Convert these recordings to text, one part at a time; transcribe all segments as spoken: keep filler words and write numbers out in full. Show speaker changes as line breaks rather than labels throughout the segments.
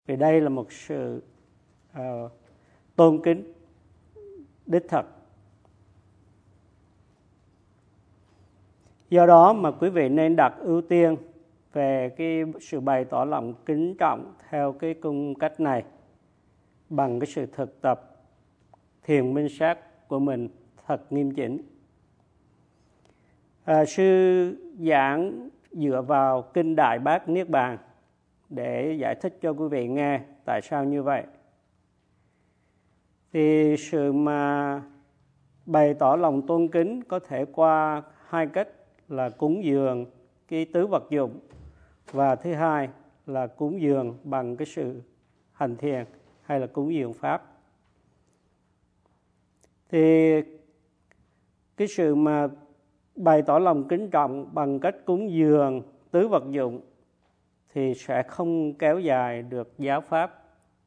Vì đây là một sự uh, tôn kính đích thực. Do đó mà quý vị nên đặt ưu tiên về cái sự bày tỏ lòng kính trọng theo cái cung cách này bằng cái sự thực tập thiền minh sát của mình thật nghiêm chỉnh. À, sư giảng dựa vào Kinh Đại Bát Niết Bàn để giải thích cho quý vị nghe tại sao như vậy. Thì sự mà bày tỏ lòng tôn kính có thể qua hai cách là cúng dường cái tứ vật dụng, và thứ hai là cúng dường bằng cái sự hành thiền hay là cúng dường pháp. Thì cái sự mà bày tỏ lòng kính trọng bằng cách cúng dường tứ vật dụng thì sẽ không kéo dài được giáo pháp.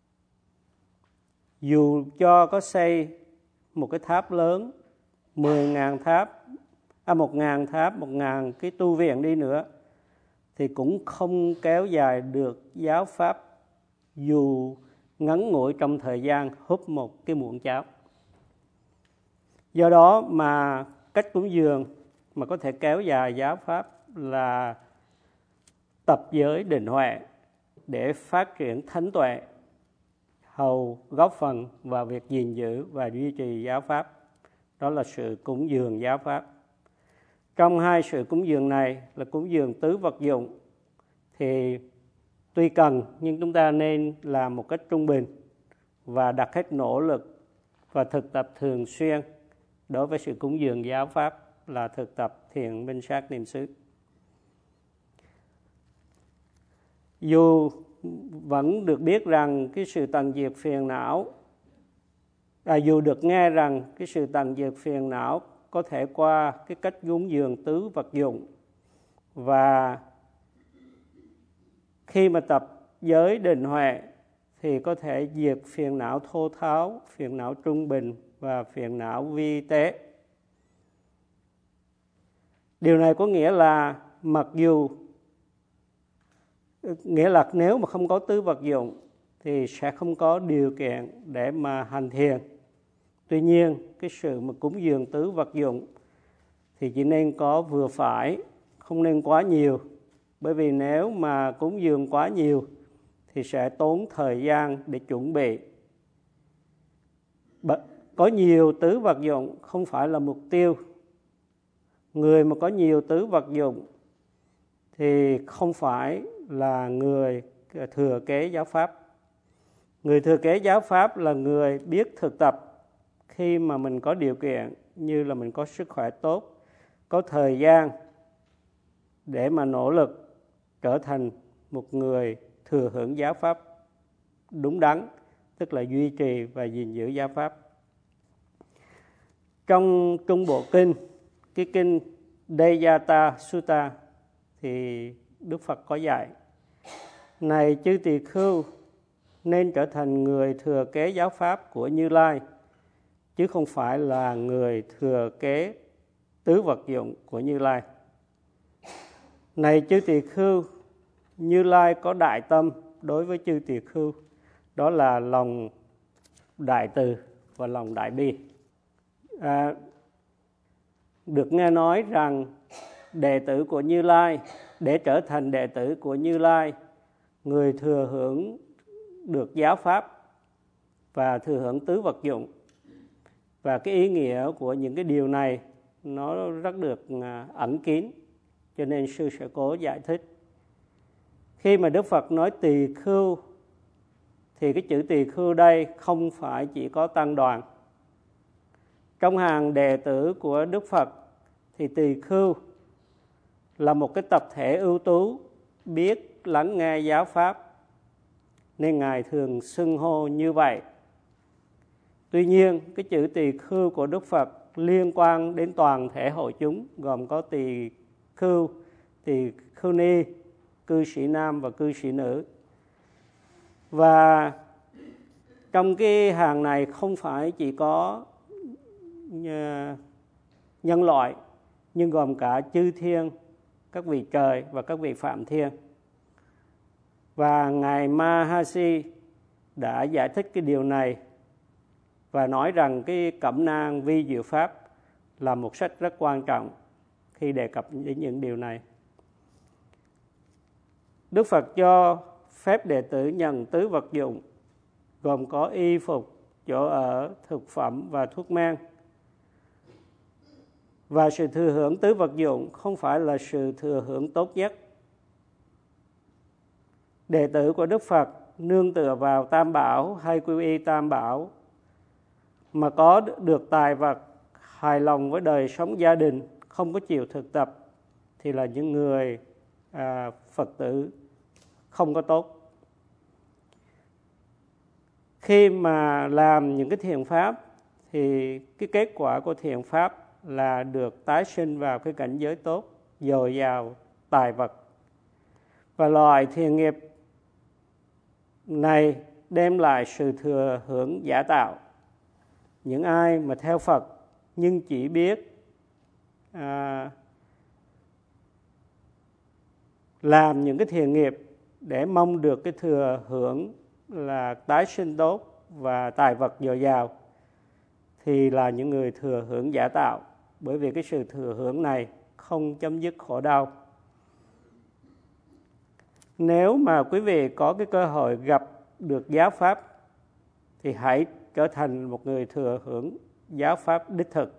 Dù cho có xây một cái tháp lớn, mười ngàn tháp, à một ngàn tháp, một ngàn cái tu viện đi nữa, thì cũng không kéo dài được giáo pháp dù ngắn ngủi trong thời gian húp một cái muỗng cháo. Do đó mà cách cúng dường mà có thể kéo dài giáo pháp là tập giới định huệ để phát triển thánh tuệ, hầu góp phần vào việc gìn giữ và duy trì giáo pháp. Đó là sự cúng dường giáo pháp. Trong hai sự cúng dường này là cúng dường tứ vật dụng thì tuy cần nhưng chúng ta nên làm một cách trung bình và đặt hết nỗ lực và thực tập thường xuyên đối với sự cúng dường giáo pháp là thực tập thiền minh sát niệm xứ. Dù vẫn được biết rằng cái sự tận diệt phiền não, à, dù được nghe rằng cái sự tận diệt phiền não có thể qua cái cách cúng dường tứ vật dụng, và khi mà tập giới định huệ thì có thể diệt phiền não thô tháo, phiền não trung bình và phiền não vi tế. Điều này có nghĩa là mặc dù nghĩa là nếu mà không có tứ vật dụng thì sẽ không có điều kiện để mà hành thiền. Tuy nhiên, cái sự mà cúng dường tứ vật dụng thì chỉ nên có vừa phải, không nên quá nhiều. Bởi vì nếu mà cúng dường quá nhiều thì sẽ tốn thời gian để chuẩn bị. Có nhiều tứ vật dụng không phải là mục tiêu. Người mà có nhiều tứ vật dụng thì không phải là người thừa kế giáo pháp. Người thừa kế giáo pháp là người biết thực tập khi mà mình có điều kiện, như là mình có sức khỏe tốt, có thời gian để mà nỗ lực trở thành một người thừa hưởng giáo pháp đúng đắn, tức là duy trì và gìn giữ giáo pháp. Trong Trung Bộ Kinh, cái kinh Deyata Sutta thì Đức Phật có dạy: này chư tỳ khưu, nên trở thành người thừa kế giáo pháp của Như Lai, chứ không phải là người thừa kế tứ vật dụng của Như Lai. Này chư tỳ khưu, Như Lai có đại tâm đối với chư tỳ khưu, đó là lòng đại từ và lòng đại bi. À, được nghe nói rằng đệ tử của Như Lai, để trở thành đệ tử của Như Lai, người thừa hưởng được giáo pháp và thừa hưởng tứ vật dụng. Và cái ý nghĩa của những cái điều này nó rất được ẩn kín, cho nên sư sẽ cố giải thích. Khi mà Đức Phật nói tỳ khưu thì cái chữ tỳ khưu đây không phải chỉ có tăng đoàn. Trong hàng đệ tử của Đức Phật thì tỳ khưu là một cái tập thể ưu tú biết lắng nghe giáo pháp, nên Ngài thường xưng hô như vậy. Tuy nhiên, cái chữ tỳ khưu của Đức Phật liên quan đến toàn thể hội chúng, gồm có tỳ khưu, tỳ khưu ni, cư sĩ nam và cư sĩ nữ. Và trong cái hàng này không phải chỉ có nhân loại, nhưng gồm cả chư thiên, các vị trời và các vị phạm thiên. Và Ngài Mahasi đã giải thích cái điều này và nói rằng cái Cẩm nang vi diệu pháp là một sách rất quan trọng khi đề cập đến những điều này. Đức Phật cho phép đệ tử nhận tứ vật dụng, gồm có y phục, chỗ ở, thực phẩm và thuốc men. Và sự thừa hưởng tứ vật dụng không phải là sự thừa hưởng tốt nhất. Đệ tử của Đức Phật nương tựa vào Tam Bảo hay quy y Tam Bảo mà có được tài vật, hài lòng với đời sống gia đình, không có chịu thực tập, thì là những người à, Phật tử không có tốt. Khi mà làm những cái thiện pháp thì cái kết quả của thiện pháp là được tái sinh vào cái cảnh giới tốt, dồi dào tài vật. Và loại thiện nghiệp này đem lại sự thừa hưởng giả tạo. Những ai mà theo Phật nhưng chỉ biết à, làm những cái thiện nghiệp để mong được cái thừa hưởng là tái sinh tốt và tài vật dồi dào, thì là những người thừa hưởng giả tạo, bởi vì cái sự thừa hưởng này không chấm dứt khổ đau. Nếu mà quý vị có cái cơ hội gặp được giáo pháp thì hãy trở thành một người thừa hưởng giáo pháp đích thực.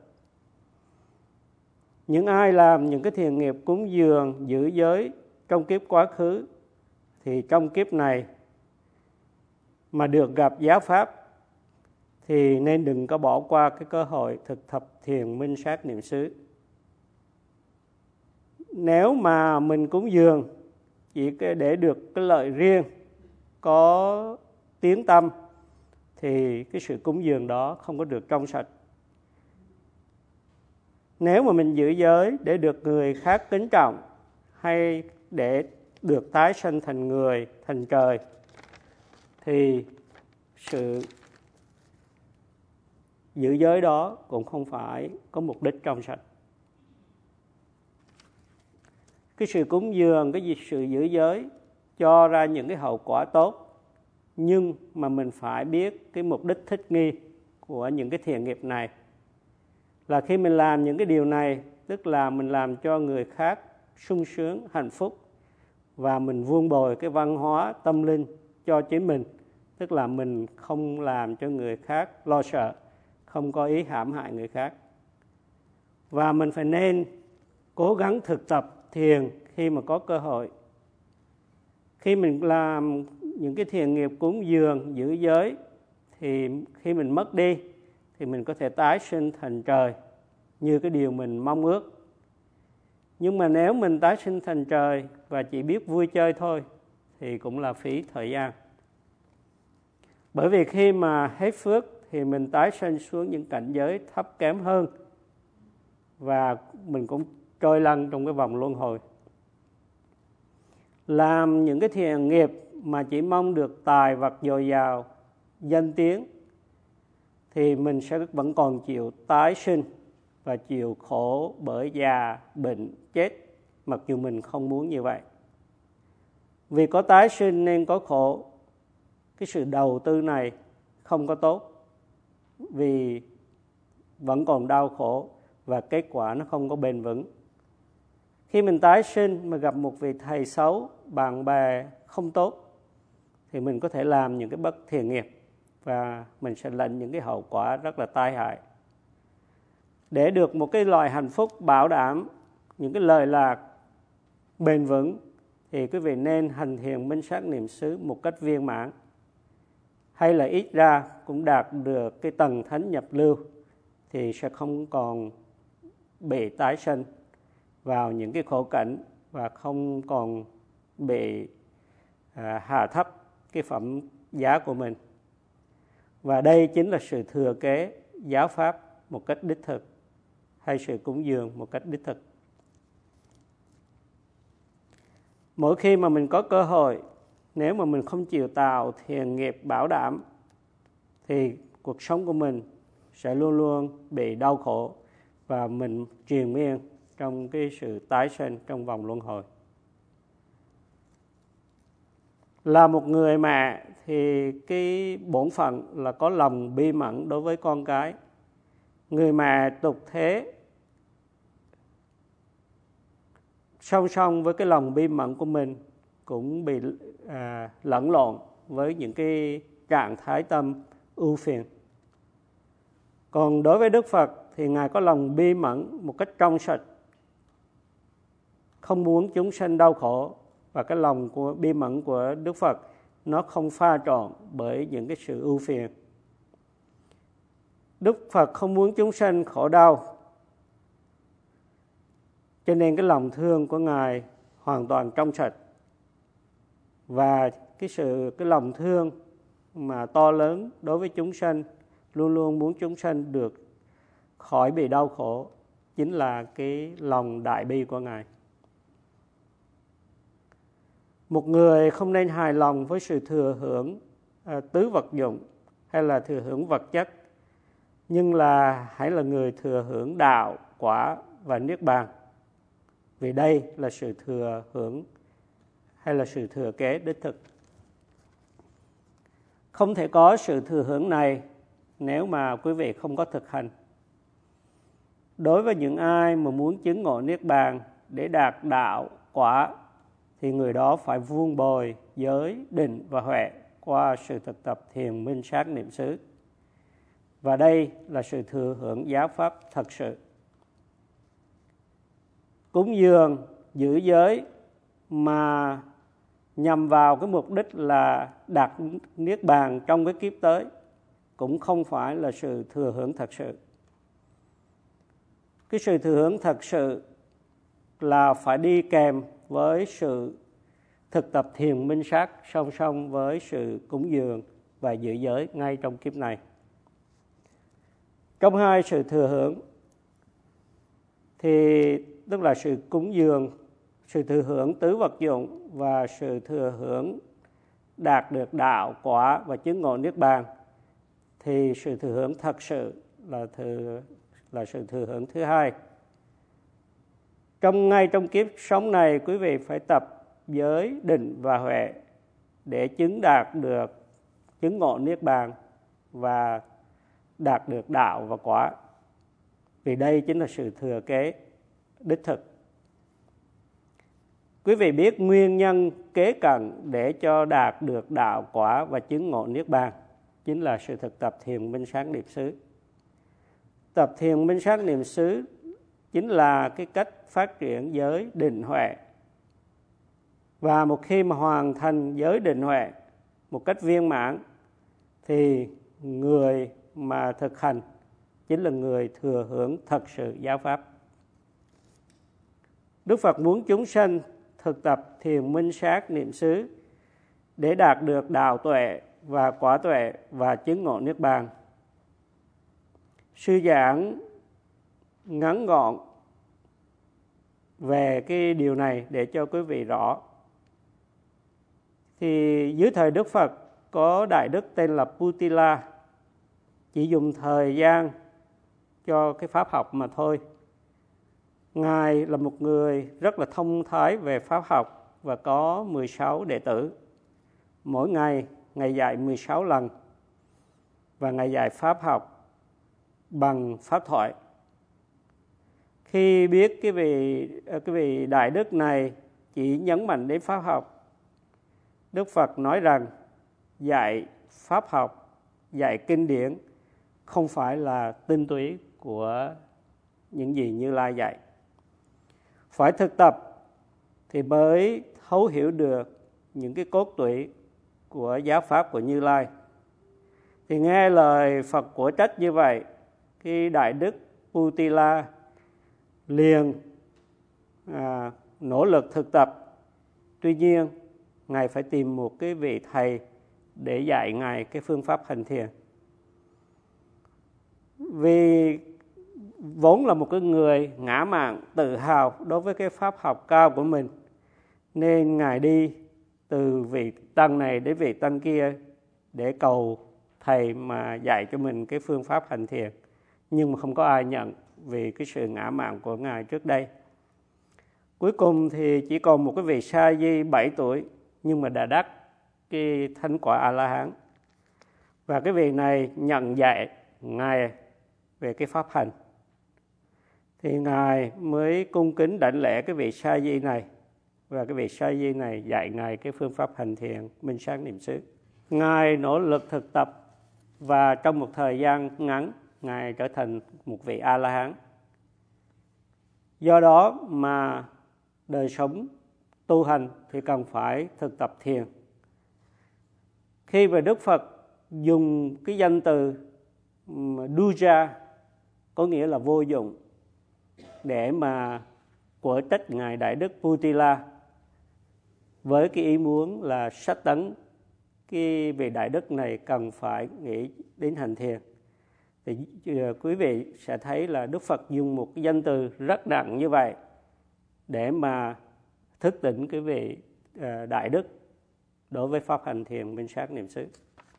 Những ai làm những cái thiện nghiệp cúng dường, giữ giới trong kiếp quá khứ thì trong kiếp này mà được gặp giáo pháp thì nên đừng có bỏ qua cái cơ hội thực tập thiền minh sát niệm xứ. Nếu mà mình cúng dường chỉ để được cái lợi riêng, có tiếng tâm, thì cái sự cúng dường đó không có được trong sạch. Nếu mà mình giữ giới để được người khác kính trọng hay để được tái sanh thành người, thành trời, thì sự giữ giới đó cũng không phải có mục đích trong sạch. Cái sự cúng dường, cái sự giữ giới cho ra những cái hậu quả tốt, nhưng mà mình phải biết cái mục đích thích nghi của những cái thiện nghiệp này. Là khi mình làm những cái điều này, tức là mình làm cho người khác sung sướng, hạnh phúc, và mình vun bồi cái văn hóa tâm linh cho chính mình, tức là mình không làm cho người khác lo sợ, không có ý hãm hại người khác. Và mình phải nên cố gắng thực tập thiền khi mà có cơ hội. Khi mình làm những cái thiện nghiệp cúng dường, giữ giới, thì khi mình mất đi thì mình có thể tái sinh thành trời như cái điều mình mong ước. Nhưng mà nếu mình tái sinh thành trời và chỉ biết vui chơi thôi thì cũng là phí thời gian. Bởi vì khi mà hết phước thì mình tái sinh xuống những cảnh giới thấp kém hơn, và mình cũng trôi lăn trong cái vòng luân hồi. Làm những cái thiện nghiệp mà chỉ mong được tài vật dồi dào, danh tiếng, thì mình sẽ vẫn còn chịu tái sinh và chịu khổ bởi già, bệnh, chết, mặc dù mình không muốn như vậy. Vì có tái sinh nên có khổ. Cái sự đầu tư này không có tốt, vì vẫn còn đau khổ và kết quả nó không có bền vững. Khi mình tái sinh mà gặp một vị thầy xấu, bạn bè không tốt, thì mình có thể làm những cái bất thiện nghiệp và mình sẽ lãnh những cái hậu quả rất là tai hại. Để được một cái loại hạnh phúc bảo đảm, những cái lời lạc bền vững, thì quý vị nên hành thiền minh sát niệm xứ một cách viên mãn, hay là ít ra cũng đạt được cái tầng thánh nhập lưu, thì sẽ không còn bị tái sinh vào những cái khổ cảnh và không còn bị à, hạ thấp cái phẩm giá của mình. Và đây chính là sự thừa kế giáo pháp một cách đích thực, hay sự cúng dường một cách đích thực. Mỗi khi mà mình có cơ hội, nếu mà mình không chịu tạo thiện nghiệp bảo đảm, thì cuộc sống của mình sẽ luôn luôn bị đau khổ và mình triền miên trong cái sự tái sinh trong vòng luân hồi. Là một người mẹ thì cái bổn phận là có lòng bi mẫn đối với con cái. Người mẹ tục thế song song với cái lòng bi mẫn của mình cũng bị à, lẫn lộn với những cái trạng thái tâm ưu phiền. Còn đối với Đức Phật thì Ngài có lòng bi mẫn một cách trong sạch, không muốn chúng sanh đau khổ, và cái lòng của bi mẫn của Đức Phật nó không pha trộn bởi những cái sự ưu phiền. Đức Phật không muốn chúng sanh khổ đau, cho nên cái lòng thương của Ngài hoàn toàn trong sạch. Và cái sự cái lòng thương mà to lớn đối với chúng sanh, luôn luôn muốn chúng sanh được khỏi bị đau khổ, chính là cái lòng đại bi của Ngài. Một người không nên hài lòng với sự thừa hưởng à, tứ vật dụng hay là thừa hưởng vật chất, nhưng là hãy là người thừa hưởng đạo, quả và niết bàn. Vì đây là sự thừa hưởng hay là sự thừa kế đích thực. Không thể có sự thừa hưởng này nếu mà quý vị không có thực hành. Đối với những ai mà muốn chứng ngộ niết bàn để đạt đạo, quả, thì người đó phải vuông bồi giới, định và huệ qua sự thực tập thiền minh sát niệm xứ. Và đây là sự thừa hưởng giáo pháp thật sự. Cúng dường, giữ giới mà nhằm vào cái mục đích là đạt niết bàn trong cái kiếp tới cũng không phải là sự thừa hưởng thật sự. Cái sự thừa hưởng thật sự là phải đi kèm với sự thực tập thiền minh sát song song với sự cúng dường và giữ giới ngay trong kiếp này. Trong hai sự thừa hưởng thì tức là sự cúng dường, sự thừa hưởng tứ vật dụng và sự thừa hưởng đạt được đạo, quả và chứng ngộ niết bàn, thì sự thừa hưởng thật sự là thừa là sự thừa hưởng thứ hai. Trong ngay trong kiếp sống này, quý vị phải tập giới, định và huệ để chứng đạt được chứng ngộ niết bàn và đạt được đạo và quả. Vì đây chính là sự thừa kế đích thực. Quý vị biết nguyên nhân kế cận để cho đạt được đạo, quả và chứng ngộ niết bàn chính là sự thực tập thiền minh sát niệm xứ. Tập thiền minh sát niệm xứ chính là cái cách phát triển giới, định, huệ. Và một khi mà hoàn thành giới, định, huệ một cách viên mãn thì người mà thực hành chính là người thừa hưởng thật sự giáo pháp. Đức Phật muốn chúng sanh thực tập thiền minh sát niệm xứ để đạt được đạo tuệ và quả tuệ và chứng ngộ niết bàn. Sư giảng ngắn gọn về cái điều này để cho quý vị rõ. Thì dưới thời Đức Phật có đại đức tên là Putila, chỉ dùng thời gian cho cái pháp học mà thôi. Ngài là một người rất là thông thái về pháp học và có mười sáu đệ tử. Mỗi ngày, Ngài dạy mười sáu lần và Ngài dạy pháp học bằng pháp thoại. Khi biết cái vị, cái vị đại đức này chỉ nhấn mạnh đến pháp học, Đức Phật nói rằng dạy pháp học, dạy kinh điển không phải là tinh túy của những gì Như Lai dạy. Phải thực tập thì mới thấu hiểu được những cái cốt tủy của giáo pháp của Như Lai. Thì nghe lời Phật của trách như vậy, cái đại đức Putila liền à, nỗ lực thực tập. Tuy nhiên, Ngài phải tìm một cái vị thầy để dạy Ngài cái phương pháp hành thiền. Vì vốn là một cái người ngã mạn, tự hào đối với cái pháp học cao của mình, nên Ngài đi từ vị tăng này đến vị tăng kia để cầu thầy mà dạy cho mình cái phương pháp hành thiền. Nhưng mà không có ai nhận vì cái sự ngã mạn của Ngài trước đây. Cuối cùng thì chỉ còn một cái vị sa di bảy tuổi nhưng mà đã đắc cái thánh quả A-la-hán. Và cái vị này nhận dạy Ngài về cái pháp hành. Thì Ngài mới cung kính đảnh lễ cái vị sa di này. Và cái vị sa di này dạy Ngài cái phương pháp hành thiền minh sát niệm xứ. Ngài nỗ lực thực tập và trong một thời gian ngắn Ngài trở thành một vị A-la-hán. Do đó mà đời sống tu hành thì cần phải thực tập thiền. Khi mà Đức Phật dùng cái danh từ duja, có nghĩa là vô dụng, để mà quở trách Ngài Đại Đức Putila với cái ý muốn là sách tấn cái vị Đại Đức này cần phải nghĩ đến hành thiền. Thì quý vị sẽ thấy là Đức Phật dùng một cái danh từ rất nặng như vậy để mà thức tỉnh cái vị Đại Đức đối với pháp hành thiền minh sát niệm xứ.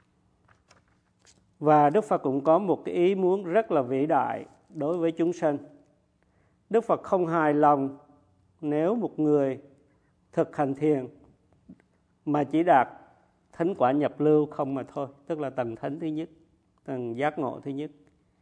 Và Đức Phật cũng có một cái ý muốn rất là vĩ đại đối với chúng sanh. Đức Phật không hài lòng nếu một người thực hành thiền mà chỉ đạt thánh quả nhập lưu không mà thôi, tức là tầng thánh thứ nhất, tầng giác ngộ thứ nhất.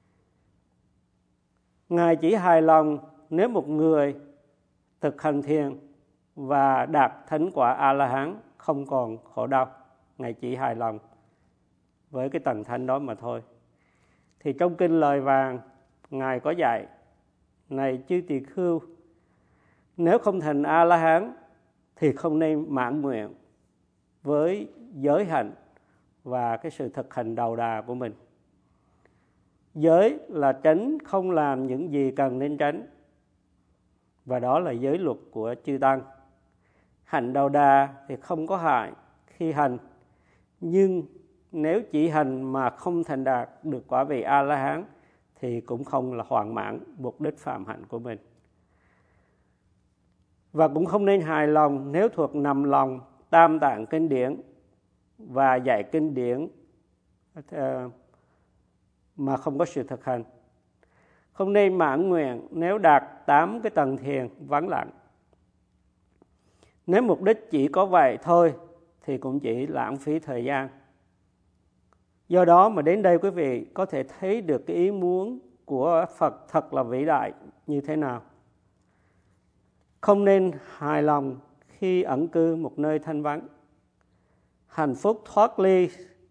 Ngài chỉ hài lòng nếu một người thực hành thiền và đạt thánh quả A-la-hán không còn khổ đau. Ngài chỉ hài lòng với cái tầng thánh đó mà thôi. Thì trong kinh Lời Vàng, Ngài có dạy: này chư tỳ khưu, nếu không thành A-la-hán thì không nên mãn nguyện với giới hạnh và cái sự thực hành đầu đà của mình. Giới là tránh không làm những gì cần nên tránh, và đó là giới luật của chư Tăng. Hạnh đầu đà thì không có hại khi hành, nhưng nếu chỉ hành mà không thành đạt được quả vị A-la-hán thì cũng không là hoàn mãn mục đích phạm hạnh của mình. Và cũng không nên hài lòng nếu thuộc nằm lòng tam tạng kinh điển và dạy kinh điển mà không có sự thực hành. Không nên mãn nguyện nếu đạt tám cái tầng thiền vắng lặng. Nếu mục đích chỉ có vậy thôi thì cũng chỉ lãng phí thời gian. Do đó mà đến đây quý vị có thể thấy được cái ý muốn của Phật thật là vĩ đại như thế nào. Không nên hài lòng khi ẩn cư một nơi thanh vắng. Hạnh phúc thoát ly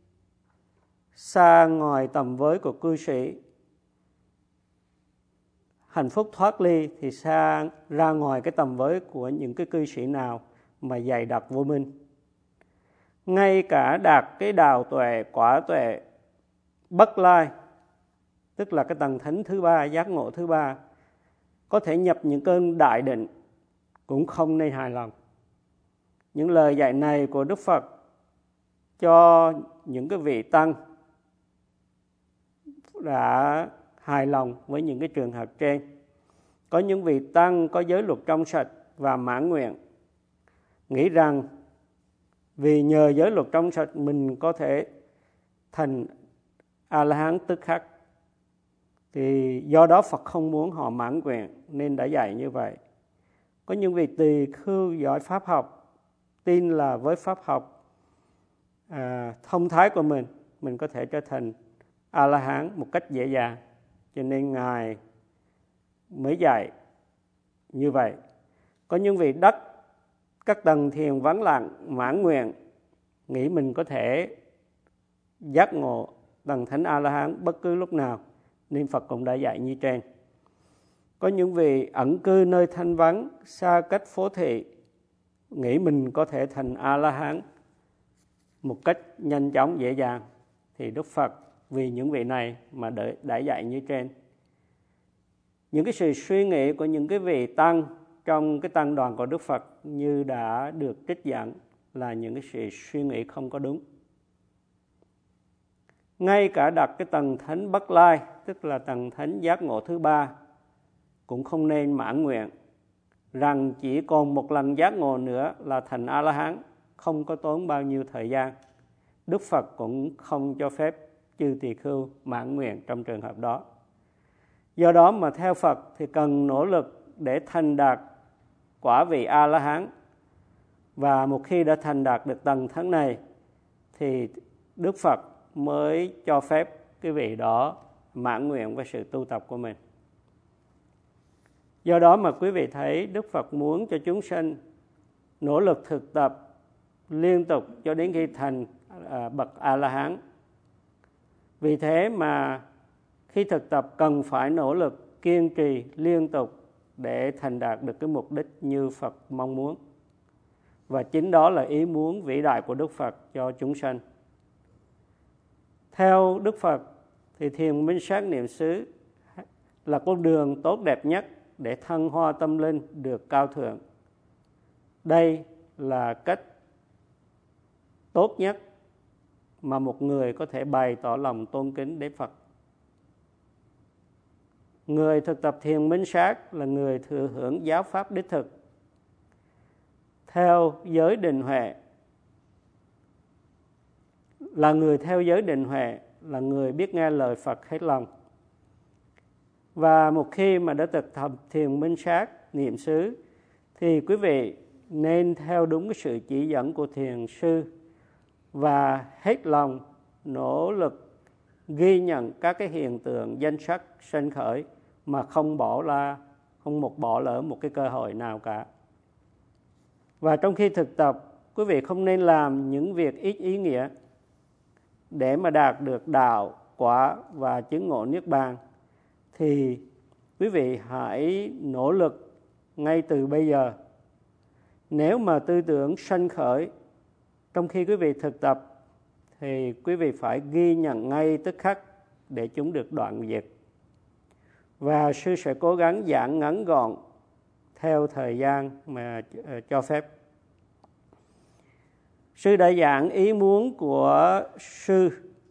xa ngoài tầm với của cư sĩ. Hạnh phúc thoát ly thì xa ra ngoài cái tầm với của những cái cư sĩ nào mà dày đặc vô minh. Ngay cả đạt cái đào tuệ, quả tuệ, bất lai, tức là cái tầng thánh thứ ba, giác ngộ thứ ba, có thể nhập những cơn đại định, cũng không nên hài lòng. Những lời dạy này của Đức Phật cho những cái vị tăng đã hài lòng với những cái trường hợp trên. Có những vị tăng có giới luật trong sạch và mãn nguyện, nghĩ rằng vì nhờ giới luật trong sạch mình có thể thành A-la-hán tức khắc. Thì do đó Phật không muốn họ mãn nguyện nên đã dạy như vậy. Có những vị tỳ khưu giỏi pháp học, tin là với pháp học à, thông thái của mình, mình có thể trở thành A-la-hán một cách dễ dàng. Cho nên Ngài mới dạy như vậy. Có những vị đắc các tầng thiền vắng lặng, mãn nguyện, nghĩ mình có thể giác ngộ tầng thánh A-la-hán bất cứ lúc nào, nên Phật cũng đã dạy như trên. Có những vị ẩn cư nơi thanh vắng, xa cách phố thị, nghĩ mình có thể thành A-la-hán một cách nhanh chóng dễ dàng, thì Đức Phật vì những vị này mà đã dạy như trên. Những cái sự suy nghĩ của những cái vị tăng trong cái tăng đoàn của Đức Phật như đã được trích dẫn là những cái sự suy nghĩ không có đúng. Ngay cả đặt cái tầng thánh Bất Lai, tức là tầng thánh giác ngộ thứ ba, cũng không nên mãn nguyện rằng chỉ còn một lần giác ngộ nữa là thành A-la-hán, không có tốn bao nhiêu thời gian. Đức Phật cũng không cho phép chư tỳ khưu mãn nguyện trong trường hợp đó. Do đó mà theo Phật thì cần nỗ lực để thành đạt quả vị A-la-hán. Và một khi đã thành đạt được tầng thánh này thì Đức Phật mới cho phép quý vị đó mãn nguyện với sự tu tập của mình. Do đó mà quý vị thấy Đức Phật muốn cho chúng sinh nỗ lực thực tập liên tục cho đến khi thành à, bậc A-la-hán. Vì thế mà khi thực tập cần phải nỗ lực kiên trì liên tục để thành đạt được cái mục đích như Phật mong muốn. Và chính đó là ý muốn vĩ đại của Đức Phật cho chúng sanh. Theo Đức Phật thì thiền minh sát niệm xứ là con đường tốt đẹp nhất để thăng hoa tâm linh được cao thượng. Đây là cách tốt nhất mà một người có thể bày tỏ lòng tôn kính đến Phật. Người thực tập thiền minh sát là người thừa hưởng giáo pháp đích thực. Theo giới định huệ, là người theo giới định huệ, là người biết nghe lời Phật hết lòng. Và một khi mà đã thực tập thiền minh sát niệm xứ thì quý vị nên theo đúng cái sự chỉ dẫn của thiền sư và hết lòng nỗ lực ghi nhận các cái hiện tượng danh sắc sanh khởi mà không bỏ la, không một bỏ lỡ một cái cơ hội nào cả. Và trong khi thực tập, quý vị không nên làm những việc ít ý nghĩa để mà đạt được đạo, quả và chứng ngộ niết bàn. Thì quý vị hãy nỗ lực ngay từ bây giờ. Nếu mà tư tưởng sanh khởi trong khi quý vị thực tập thì quý vị phải ghi nhận ngay tức khắc để chúng được đoạn diệt. Và sư sẽ cố gắng giảng ngắn gọn theo thời gian mà cho phép. Sư đã giảng ý muốn của sư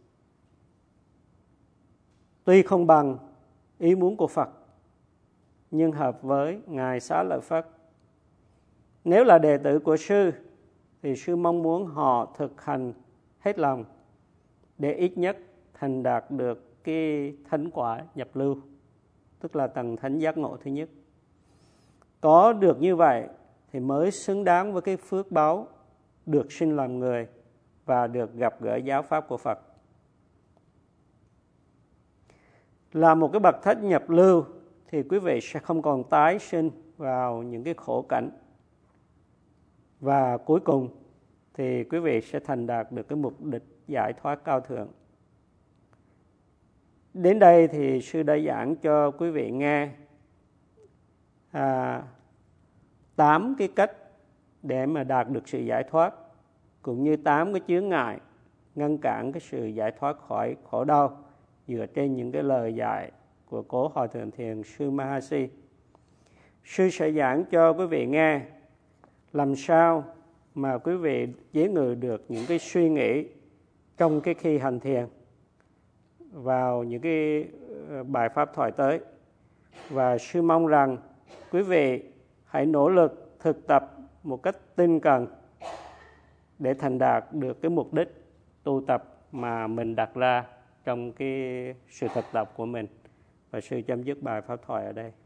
tuy không bằng ý muốn của Phật, nhưng hợp với Ngài Xá Lợi Phất. Nếu là đệ tử của sư thì sư mong muốn họ thực hành hết lòng để ít nhất thành đạt được cái thánh quả nhập lưu, tức là tầng thánh giác ngộ thứ nhất. Có được như vậy thì mới xứng đáng với cái phước báu được sinh làm người và được gặp gỡ giáo pháp của Phật. Là một cái bậc thánh nhập lưu thì quý vị sẽ không còn tái sinh vào những cái khổ cảnh. Và cuối cùng thì quý vị sẽ thành đạt được cái mục đích giải thoát cao thượng. Đến đây thì sư đã giảng cho quý vị nghe à, tám cái cách để mà đạt được sự giải thoát, cũng như tám cái chướng ngại ngăn cản cái sự giải thoát khỏi khổ đau dựa trên những cái lời dạy của cố Hòa Thượng Thiền sư Mahasi. Sư sẽ giảng cho quý vị nghe làm sao mà quý vị chế ngự được những cái suy nghĩ trong cái khi hành thiền vào những cái bài pháp thoại tới. Và sư mong rằng quý vị hãy nỗ lực thực tập một cách tinh cần để thành đạt được cái mục đích tu tập mà mình đặt ra trong cái sự thực tập của mình. Và sư chấm dứt bài pháp thoại ở đây.